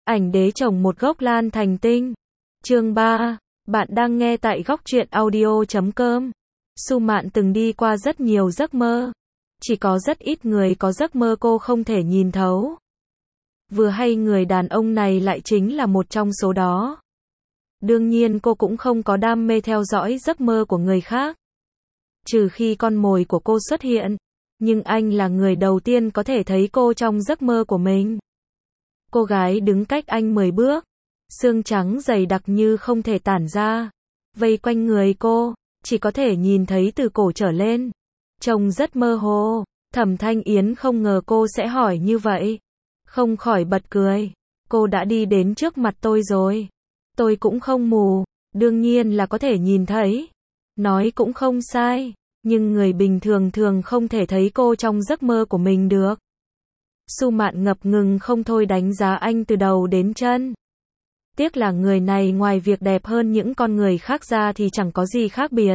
Ảnh đế trồng một gốc lan thành tinh. Chương 3. Bạn đang nghe tại góc truyện audio.com. Su Mạn từng đi qua rất nhiều giấc mơ. Chỉ có rất ít người có giấc mơ cô không thể nhìn thấu. Vừa hay người đàn ông này lại chính là một trong số đó. Đương nhiên cô cũng không có đam mê theo dõi giấc mơ của người khác. Trừ khi con mồi của cô xuất hiện. Nhưng anh là người đầu tiên có thể thấy cô trong giấc mơ của mình. Cô gái đứng cách anh 10 bước. Xương trắng dày đặc như không thể tản ra. Vây quanh người cô, chỉ có thể nhìn thấy từ cổ trở lên. Trông rất mơ hồ. Thẩm Thanh Yến không ngờ cô sẽ hỏi như vậy. Không khỏi bật cười. Cô đã đi đến trước mặt tôi rồi. Tôi cũng không mù. Đương nhiên là có thể nhìn thấy. Nói cũng không sai. Nhưng người bình thường thường không thể thấy cô trong giấc mơ của mình được. Su Mạn ngập ngừng không thôi đánh giá anh từ đầu đến chân. Tiếc là người này ngoài việc đẹp hơn những con người khác ra thì chẳng có gì khác biệt.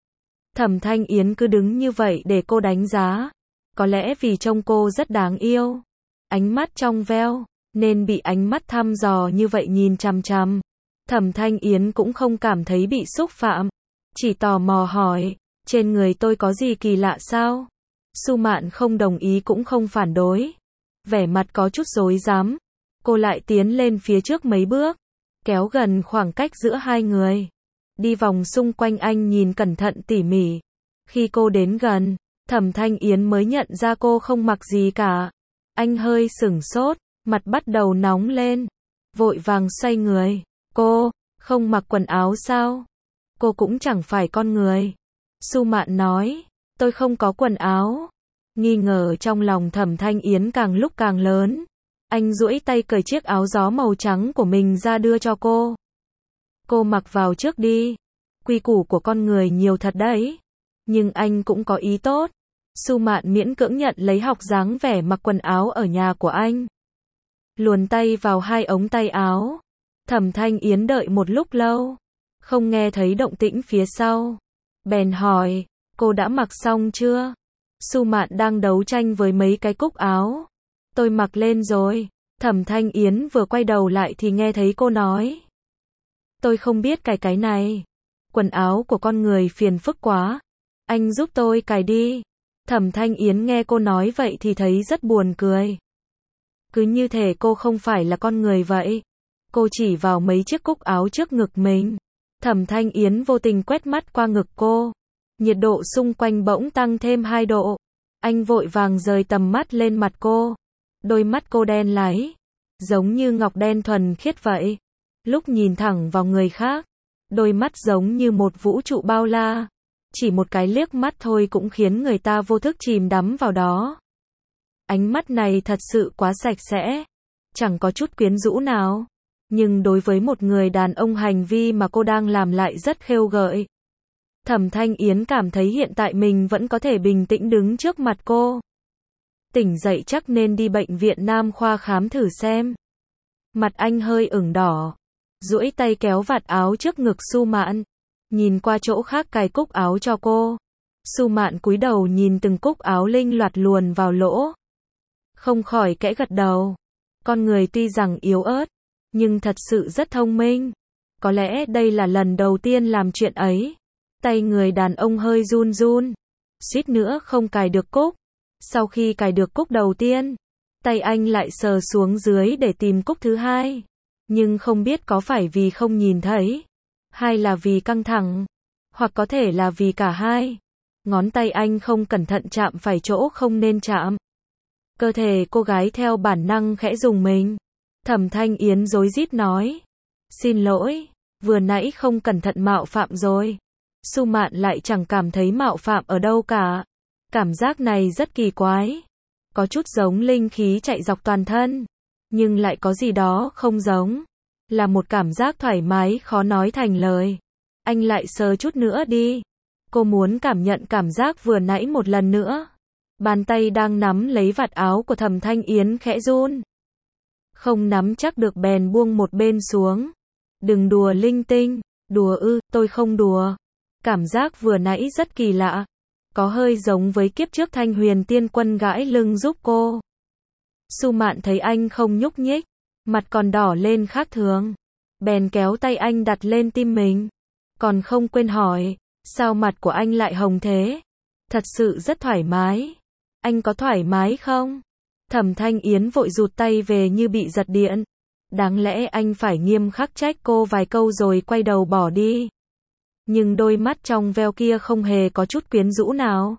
Thẩm Thanh Yến cứ đứng như vậy để cô đánh giá. Có lẽ vì trông cô rất đáng yêu. Ánh mắt trong veo, nên bị ánh mắt thăm dò như vậy nhìn chằm chằm. Thẩm Thanh Yến cũng không cảm thấy bị xúc phạm. Chỉ tò mò hỏi, trên người tôi có gì kỳ lạ sao? Su Mạn không đồng ý cũng không phản đối. Vẻ mặt có chút rối rắm. Cô lại tiến lên phía trước mấy bước. Kéo gần khoảng cách giữa hai người. Đi vòng xung quanh anh nhìn cẩn thận tỉ mỉ. Khi cô đến gần, Thẩm Thanh Yến mới nhận ra cô không mặc gì cả. Anh hơi sửng sốt, mặt bắt đầu nóng lên. Vội vàng xoay người. Cô, không mặc quần áo sao? Cô cũng chẳng phải con người. Su Mạn nói, tôi không có quần áo. Nghi ngờ trong lòng Thẩm Thanh Yến càng lúc càng lớn. Anh duỗi tay cởi chiếc áo gió màu trắng của mình ra đưa cho cô. Cô mặc vào trước đi. Quy củ của con người nhiều thật đấy. Nhưng anh cũng có ý tốt. Su Mạn miễn cưỡng nhận lấy học dáng vẻ mặc quần áo ở nhà của anh. Luồn tay vào hai ống tay áo. Thẩm Thanh Yến đợi một lúc lâu. Không nghe thấy động tĩnh phía sau. Bèn hỏi, cô đã mặc xong chưa? Su Mạn đang đấu tranh với mấy cái cúc áo. Tôi mặc lên rồi. Thẩm Thanh Yến vừa quay đầu lại thì nghe thấy cô nói. Tôi không biết cài cái này. Quần áo của con người phiền phức quá. Anh giúp tôi cài đi. Thẩm Thanh Yến nghe cô nói vậy thì thấy rất buồn cười. Cứ như thể cô không phải là con người vậy. Cô chỉ vào mấy chiếc cúc áo trước ngực mình. Thẩm Thanh Yến vô tình quét mắt qua ngực cô. Nhiệt độ xung quanh bỗng tăng thêm 2 độ. Anh vội vàng rời tầm mắt lên mặt cô. Đôi mắt cô đen láy. Giống như ngọc đen thuần khiết vậy. Lúc nhìn thẳng vào người khác. Đôi mắt giống như một vũ trụ bao la. Chỉ một cái liếc mắt thôi cũng khiến người ta vô thức chìm đắm vào đó. Ánh mắt này thật sự quá sạch sẽ. Chẳng có chút quyến rũ nào. Nhưng đối với một người đàn ông hành vi mà cô đang làm lại rất khêu gợi. Thẩm Thanh Yến cảm thấy hiện tại mình vẫn có thể bình tĩnh đứng trước mặt cô. Tỉnh dậy chắc nên đi bệnh viện Nam khoa khám thử xem. Mặt anh hơi ửng đỏ. Duỗi tay kéo vạt áo trước ngực Su Mạn. Nhìn qua chỗ khác cài cúc áo cho cô. Su Mạn cúi đầu nhìn từng cúc áo linh loạt luồn vào lỗ. Không khỏi khẽ gật đầu. Con người tuy rằng yếu ớt, nhưng thật sự rất thông minh. Có lẽ đây là lần đầu tiên làm chuyện ấy. Tay người đàn ông hơi run run. Suýt nữa không cài được cúc. Sau khi cài được cúc đầu tiên, tay anh lại sờ xuống dưới để tìm cúc thứ hai. Nhưng không biết có phải vì không nhìn thấy, hay là vì căng thẳng, hoặc có thể là vì cả hai. Ngón tay anh không cẩn thận chạm phải chỗ không nên chạm. Cơ thể cô gái theo bản năng khẽ rùng mình. Thẩm Thanh Yến rối rít nói. Xin lỗi, vừa nãy không cẩn thận mạo phạm rồi. Su Mạn lại chẳng cảm thấy mạo phạm ở đâu cả. Cảm giác này rất kỳ quái. Có chút giống linh khí chạy dọc toàn thân. Nhưng lại có gì đó không giống. Là một cảm giác thoải mái khó nói thành lời. Anh lại sờ chút nữa đi. Cô muốn cảm nhận cảm giác vừa nãy một lần nữa. Bàn tay đang nắm lấy vạt áo của Thẩm Thanh Yến khẽ run. Không nắm chắc được bèn buông một bên xuống. Đừng đùa linh tinh. Đùa ư, tôi không đùa. Cảm giác vừa nãy rất kỳ lạ. Có hơi giống với kiếp trước Thanh Huyền Tiên Quân gãi lưng giúp cô. Su Mạn thấy anh không nhúc nhích. mặt còn đỏ lên khác thường. Bèn kéo tay anh đặt lên tim mình. Còn không quên hỏi, sao mặt của anh lại hồng thế? Thật sự rất thoải mái. Anh có thoải mái không? Thẩm Thanh Yến vội rụt tay về như bị giật điện. Đáng lẽ anh phải nghiêm khắc trách cô vài câu rồi quay đầu bỏ đi. Nhưng đôi mắt trong veo kia không hề có chút quyến rũ nào.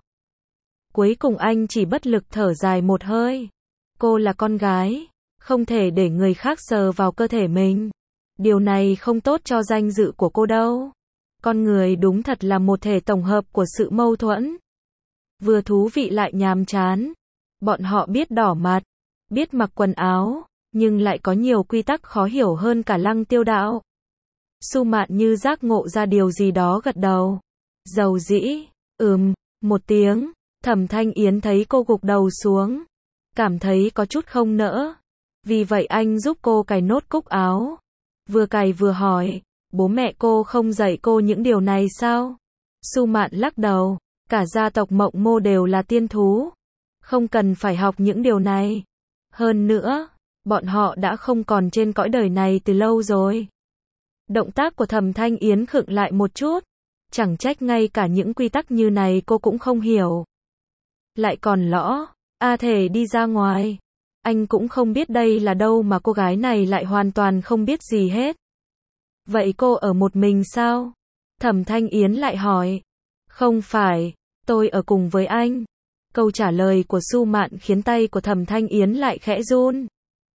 Cuối cùng anh chỉ bất lực thở dài một hơi. Cô là con gái, không thể để người khác sờ vào cơ thể mình. Điều này không tốt cho danh dự của cô đâu. Con người đúng thật là một thể tổng hợp của sự mâu thuẫn. Vừa thú vị lại nhàm chán. Bọn họ biết đỏ mặt, biết mặc quần áo, nhưng lại có nhiều quy tắc khó hiểu hơn cả Lăng Tiêu Đạo. Su Mạn như giác ngộ ra điều gì đó gật đầu. Dầu dĩ, một tiếng. Thẩm Thanh Yến thấy cô gục đầu xuống, cảm thấy có chút không nỡ. Vì vậy anh giúp cô cài nốt cúc áo. Vừa cài vừa hỏi, bố mẹ cô không dạy cô những điều này sao? Su Mạn lắc đầu, cả gia tộc Mộng Mô đều là tiên thú, không cần phải học những điều này. Hơn nữa, bọn họ đã không còn trên cõi đời này từ lâu rồi. Động tác của Thẩm Thanh Yến khựng lại một chút, chẳng trách ngay cả những quy tắc như này cô cũng không hiểu. Lại còn lõ, thể đi ra ngoài. Anh cũng không biết đây là đâu mà cô gái này lại hoàn toàn không biết gì hết. Vậy cô ở một mình sao? Thẩm Thanh Yến lại hỏi. Không phải, tôi ở cùng với anh. Câu trả lời của Su Mạn khiến tay của Thẩm Thanh Yến lại khẽ run.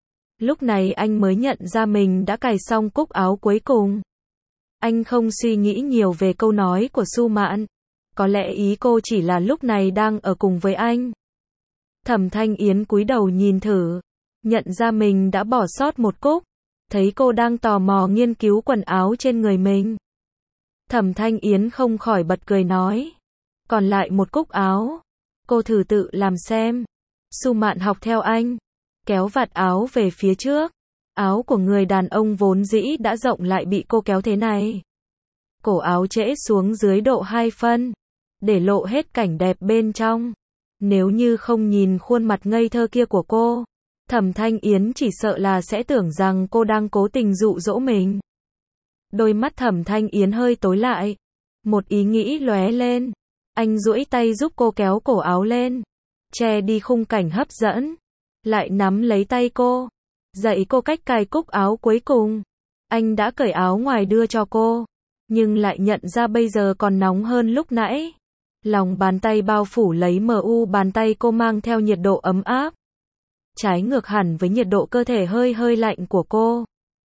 Lúc này anh mới nhận ra mình đã cài xong cúc áo cuối cùng. Anh không suy nghĩ nhiều về câu nói của Su Mạn. Có lẽ ý cô chỉ là lúc này đang ở cùng với anh. Thẩm Thanh Yến cúi đầu nhìn thử, nhận ra mình đã bỏ sót một cúc, thấy cô đang tò mò nghiên cứu quần áo trên người mình. Thẩm Thanh Yến không khỏi bật cười nói, còn lại một cúc áo, cô thử tự làm xem. Su Mạn học theo anh, kéo vạt áo về phía trước. Áo của người đàn ông vốn dĩ đã rộng lại bị cô kéo thế này. Cổ áo trễ xuống dưới độ 2 phân, để lộ hết cảnh đẹp bên trong. Nếu như không nhìn khuôn mặt ngây thơ kia của cô, Thẩm Thanh Yến chỉ sợ là sẽ tưởng rằng cô đang cố tình dụ dỗ mình. Đôi mắt Thẩm Thanh Yến hơi tối lại. Một ý nghĩ lóe lên. Anh duỗi tay giúp cô kéo cổ áo lên, che đi khung cảnh hấp dẫn. Lại nắm lấy tay cô, dạy cô cách cài cúc áo cuối cùng. Anh đã cởi áo ngoài đưa cho cô, nhưng lại nhận ra bây giờ còn nóng hơn lúc nãy. Lòng bàn tay bao phủ lấy bàn tay cô mang theo nhiệt độ ấm áp. Trái ngược hẳn với nhiệt độ cơ thể hơi lạnh của cô.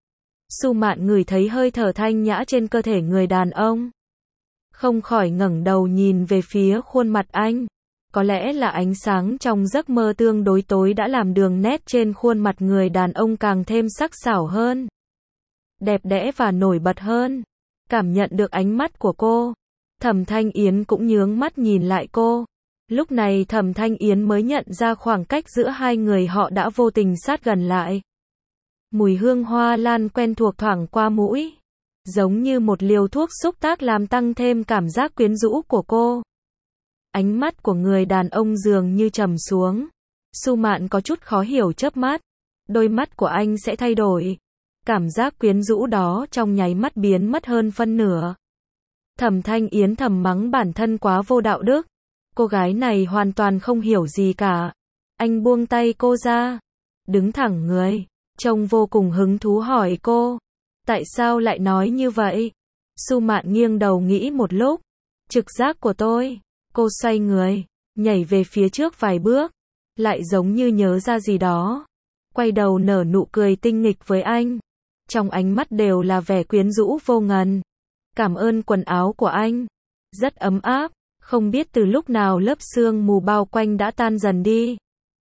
Su Mạn ngửi thấy hơi thở thanh nhã trên cơ thể người đàn ông. Không khỏi ngẩng đầu nhìn về phía khuôn mặt anh. Có lẽ là ánh sáng trong giấc mơ tương đối tối đã làm đường nét trên khuôn mặt người đàn ông càng thêm sắc sảo hơn. Đẹp đẽ và nổi bật hơn. Cảm nhận được ánh mắt của cô, Thẩm Thanh Yến cũng nhướng mắt nhìn lại cô. Lúc này Thẩm Thanh Yến mới nhận ra khoảng cách giữa hai người họ đã vô tình sát gần lại. Mùi hương hoa lan quen thuộc thoảng qua mũi, giống như một liều thuốc xúc tác làm tăng thêm cảm giác quyến rũ của cô. Ánh mắt của người đàn ông dường như trầm xuống. Su Mạn có chút khó hiểu chớp mắt. Đôi mắt của anh sẽ thay đổi. Cảm giác quyến rũ đó trong nháy mắt biến mất hơn phân nửa. Thẩm Thanh Yến thầm mắng bản thân quá vô đạo đức. Cô gái này hoàn toàn không hiểu gì cả. Anh buông tay cô ra, đứng thẳng người, trông vô cùng hứng thú hỏi cô. Tại sao lại nói như vậy? Su Mạn nghiêng đầu nghĩ một lúc. Trực giác của tôi. Cô xoay người, nhảy về phía trước vài bước, lại giống như nhớ ra gì đó. Quay đầu nở nụ cười tinh nghịch với anh. Trong ánh mắt đều là vẻ quyến rũ vô ngần. Cảm ơn quần áo của anh. Rất ấm áp, không biết từ lúc nào lớp sương mù bao quanh đã tan dần đi.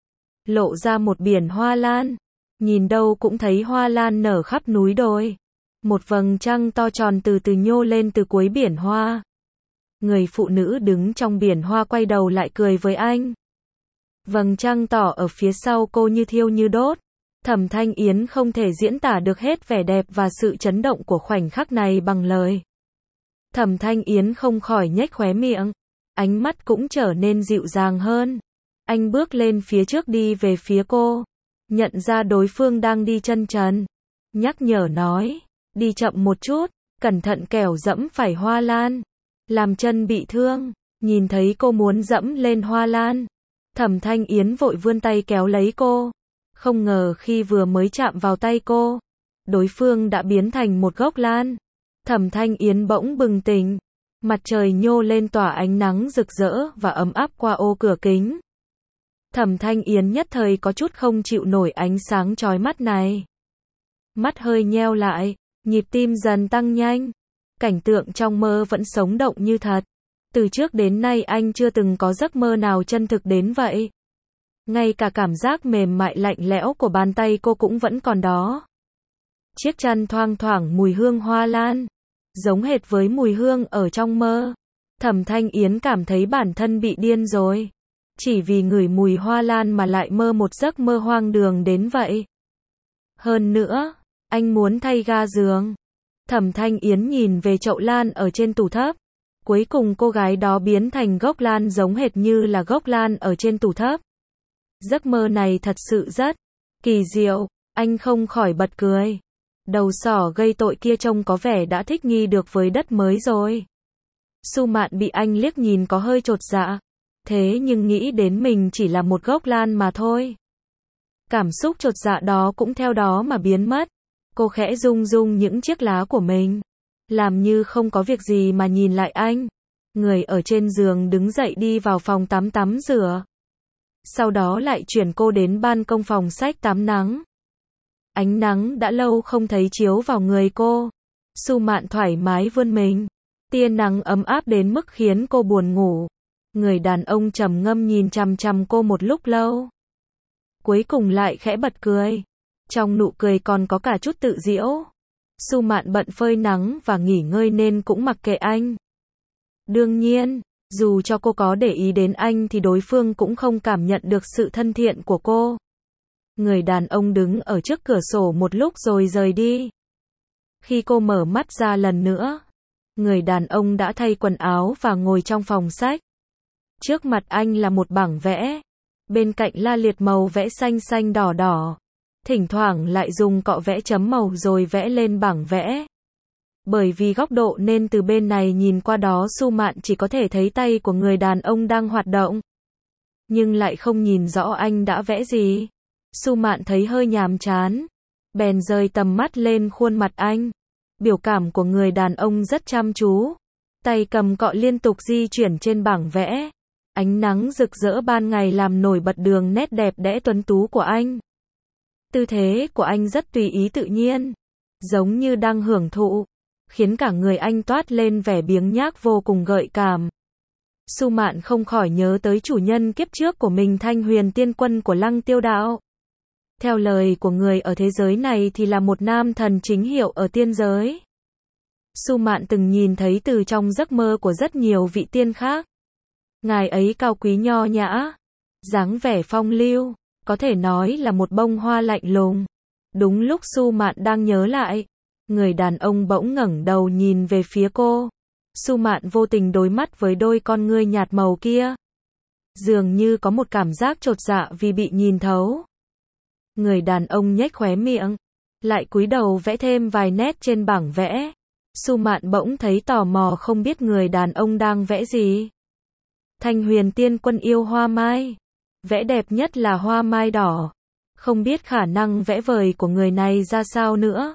Lộ ra một biển hoa lan. Nhìn đâu cũng thấy hoa lan nở khắp núi đồi. Một vầng trăng to tròn từ từ nhô lên từ cuối biển hoa. Người phụ nữ đứng trong biển hoa quay đầu lại cười với anh. Vầng trăng tỏ ở phía sau cô như thiêu như đốt. Thẩm Thanh Yến không thể diễn tả được hết vẻ đẹp và sự chấn động của khoảnh khắc này bằng lời. Thẩm Thanh Yến không khỏi nhếch khóe miệng. Ánh mắt cũng trở nên dịu dàng hơn. Anh bước lên phía trước đi về phía cô. nhận ra đối phương đang đi chân trần. Nhắc nhở nói, đi chậm một chút, cẩn thận kẻo dẫm phải hoa lan, làm chân bị thương. Nhìn thấy cô muốn dẫm lên hoa lan, Thẩm Thanh Yến vội vươn tay kéo lấy cô. Không ngờ khi vừa mới chạm vào tay cô, đối phương đã biến thành một gốc lan. Thẩm Thanh Yến bỗng bừng tỉnh, mặt trời nhô lên tỏa ánh nắng rực rỡ và ấm áp qua ô cửa kính. Thẩm Thanh Yến nhất thời có chút không chịu nổi ánh sáng chói mắt này. Mắt hơi nheo lại, nhịp tim dần tăng nhanh. Cảnh tượng trong mơ vẫn sống động như thật. Từ trước đến nay anh chưa từng có giấc mơ nào chân thực đến vậy. Ngay cả cảm giác mềm mại lạnh lẽo của bàn tay cô cũng vẫn còn đó. Chiếc chăn thoang thoảng mùi hương hoa lan, giống hệt với mùi hương ở trong mơ. Thẩm Thanh Yến cảm thấy bản thân bị điên rồi. Chỉ vì ngửi mùi hoa lan mà lại mơ một giấc mơ hoang đường đến vậy. Hơn nữa, anh muốn thay ga giường. Thẩm Thanh Yến nhìn về chậu lan ở trên tủ thấp. Cuối cùng cô gái đó biến thành gốc lan giống hệt như là gốc lan ở trên tủ thấp. Giấc mơ này thật sự rất kỳ diệu, anh không khỏi bật cười. Đầu sỏ gây tội kia trông có vẻ đã thích nghi được với đất mới rồi. Su Mạn bị anh liếc nhìn có hơi chột dạ. Thế nhưng nghĩ đến mình chỉ là một gốc lan mà thôi. Cảm xúc chột dạ đó cũng theo đó mà biến mất. Cô khẽ rung rung những chiếc lá của mình, làm như không có việc gì mà nhìn lại anh. Người ở trên giường đứng dậy đi vào phòng tắm tắm rửa. Sau đó lại chuyển cô đến ban công phòng sách tắm nắng. Ánh nắng đã lâu không thấy chiếu vào người cô. Su Mạn thoải mái vươn mình. Tia nắng ấm áp đến mức khiến cô buồn ngủ. Người đàn ông trầm ngâm nhìn chằm chằm cô một lúc lâu. Cuối cùng lại khẽ bật cười. Trong nụ cười còn có cả chút tự giễu. Su Mạn bận phơi nắng và nghỉ ngơi nên cũng mặc kệ anh. Đương nhiên, dù cho cô có để ý đến anh thì đối phương cũng không cảm nhận được sự thân thiện của cô. Người đàn ông đứng ở trước cửa sổ một lúc rồi rời đi. Khi cô mở mắt ra lần nữa, người đàn ông đã thay quần áo và ngồi trong phòng sách. Trước mặt anh là một bảng vẽ. Bên cạnh la liệt màu vẽ xanh xanh đỏ đỏ. Thỉnh thoảng lại dùng cọ vẽ chấm màu rồi vẽ lên bảng vẽ. Bởi vì góc độ nên từ bên này nhìn qua đó Su Mạn chỉ có thể thấy tay của người đàn ông đang hoạt động. Nhưng lại không nhìn rõ anh đã vẽ gì. Su Mạn thấy hơi nhàm chán. Bèn rời tầm mắt lên khuôn mặt anh. Biểu cảm của người đàn ông rất chăm chú. Tay cầm cọ liên tục di chuyển trên bảng vẽ. Ánh nắng rực rỡ ban ngày làm nổi bật đường nét đẹp đẽ tuấn tú của anh. Tư thế của anh rất tùy ý tự nhiên, giống như đang hưởng thụ, khiến cả người anh toát lên vẻ biếng nhác vô cùng gợi cảm. Su Mạn không khỏi nhớ tới chủ nhân kiếp trước của mình, Thanh Huyền Tiên Quân của Lăng Tiêu Đạo. Theo lời của người ở thế giới này thì là một nam thần chính hiệu ở tiên giới. Su Mạn từng nhìn thấy từ trong giấc mơ của rất nhiều vị tiên khác. Ngài ấy cao quý nho nhã, dáng vẻ phong lưu, có thể nói là một bông hoa lạnh lùng. Đúng lúc Su Mạn đang nhớ lại, người đàn ông bỗng ngẩng đầu nhìn về phía cô. Su Mạn vô tình đối mắt với đôi con ngươi nhạt màu kia. Dường như có một cảm giác chột dạ vì bị nhìn thấu. Người đàn ông nhếch khóe miệng, lại cúi đầu vẽ thêm vài nét trên bảng vẽ. Su Mạn bỗng thấy tò mò không biết người đàn ông đang vẽ gì. Thanh Huyền Tiên Quân yêu hoa mai. Vẽ đẹp nhất là hoa mai đỏ. Không biết khả năng vẽ vời của người này ra sao nữa.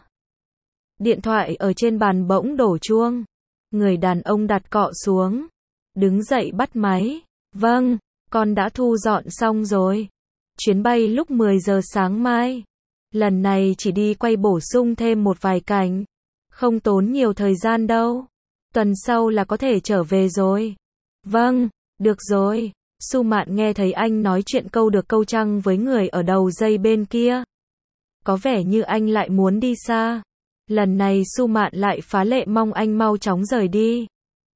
Điện thoại ở trên bàn bỗng đổ chuông. Người đàn ông đặt cọ xuống. Đứng dậy bắt máy. Vâng, con đã thu dọn xong rồi. Chuyến bay lúc 10 giờ sáng mai. Lần này chỉ đi quay bổ sung thêm một vài cảnh. Không tốn nhiều thời gian đâu. Tuần sau là có thể trở về rồi. Vâng, được rồi. Su Mạn nghe thấy anh nói chuyện câu được câu trăng với người ở đầu dây bên kia. Có vẻ như anh lại muốn đi xa. Lần này Su Mạn lại phá lệ mong anh mau chóng rời đi.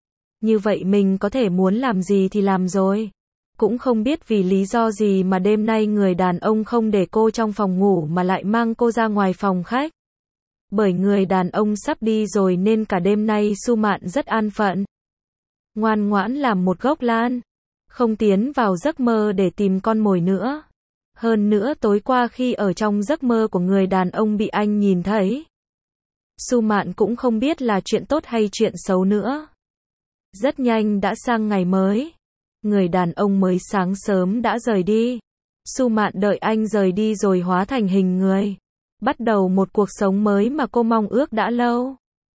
Như vậy mình có thể muốn làm gì thì làm rồi. Cũng không biết vì lý do gì mà đêm nay người đàn ông không để cô trong phòng ngủ mà lại mang cô ra ngoài phòng khách. Bởi người đàn ông sắp đi rồi nên cả đêm nay Su Mạn rất an phận. Ngoan ngoãn làm một gốc lan. Không tiến vào giấc mơ để tìm con mồi nữa. Hơn nữa tối qua khi ở trong giấc mơ của người đàn ông bị anh nhìn thấy, Su Mạn cũng không biết là chuyện tốt hay chuyện xấu nữa. Rất nhanh đã sang ngày mới. Người đàn ông mới sáng sớm đã rời đi. Su Mạn đợi anh rời đi rồi hóa thành hình người. Bắt đầu một cuộc sống mới mà cô mong ước đã lâu.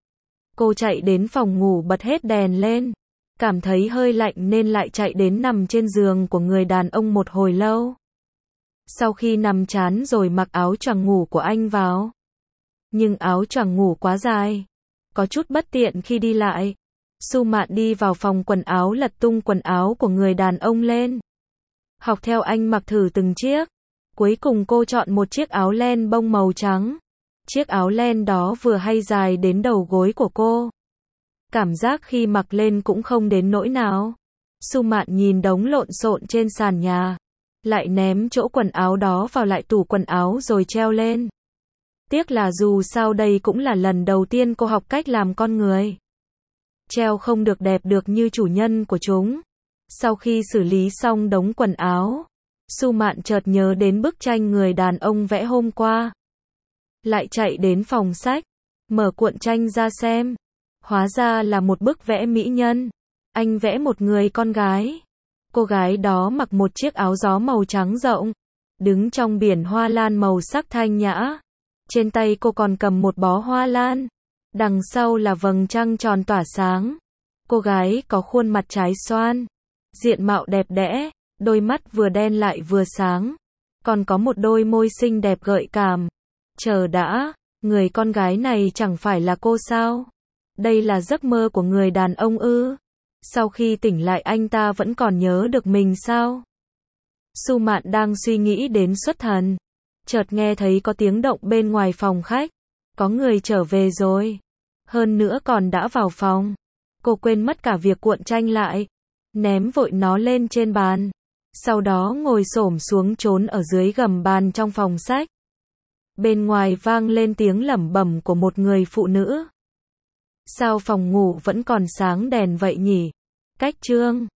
Cô chạy đến phòng ngủ bật hết đèn lên. Cảm thấy hơi lạnh nên lại chạy đến nằm trên giường của người đàn ông một hồi lâu. Sau khi nằm chán rồi mặc áo choàng ngủ của anh vào. Nhưng áo choàng ngủ quá dài. Có chút bất tiện khi đi lại. Su Mạn đi vào phòng quần áo lật tung quần áo của người đàn ông lên. Học theo anh mặc thử từng chiếc. Cuối cùng cô chọn một chiếc áo len bông màu trắng. Chiếc áo len đó vừa hay dài đến đầu gối của cô. Cảm giác khi mặc lên cũng không đến nỗi nào. Su Mạn nhìn đống lộn xộn trên sàn nhà. Lại ném chỗ quần áo đó vào lại tủ quần áo rồi treo lên. Tiếc là dù sao đây cũng là lần đầu tiên cô học cách làm con người. Treo không được đẹp được như chủ nhân của chúng. Sau khi xử lý xong đống quần áo, Su Mạn chợt nhớ đến bức tranh người đàn ông vẽ hôm qua. Lại chạy đến phòng sách, mở cuộn tranh ra xem. Hóa ra là một bức vẽ mỹ nhân. Anh vẽ một người con gái. Cô gái đó mặc một chiếc áo gió màu trắng rộng, đứng trong biển hoa lan màu sắc thanh nhã. Trên tay cô còn cầm một bó hoa lan. Đằng sau là vầng trăng tròn tỏa sáng. Cô gái có khuôn mặt trái xoan, diện mạo đẹp đẽ, đôi mắt vừa đen lại vừa sáng. Còn có một đôi môi xinh đẹp gợi cảm. Chờ đã, người con gái này chẳng phải là cô sao? Đây là giấc mơ của người đàn ông ư? Sau khi tỉnh lại anh ta vẫn còn nhớ được mình sao? Su Mạn đang suy nghĩ đến xuất thần. Chợt nghe thấy có tiếng động bên ngoài phòng khách. Có người trở về rồi. Hơn nữa còn đã vào phòng. Cô quên mất cả việc cuộn tranh lại. Ném vội nó lên trên bàn. Sau đó ngồi xổm xuống trốn ở dưới gầm bàn trong phòng sách. Bên ngoài vang lên tiếng lẩm bẩm của một người phụ nữ. Sao phòng ngủ vẫn còn sáng đèn vậy nhỉ? Cách chương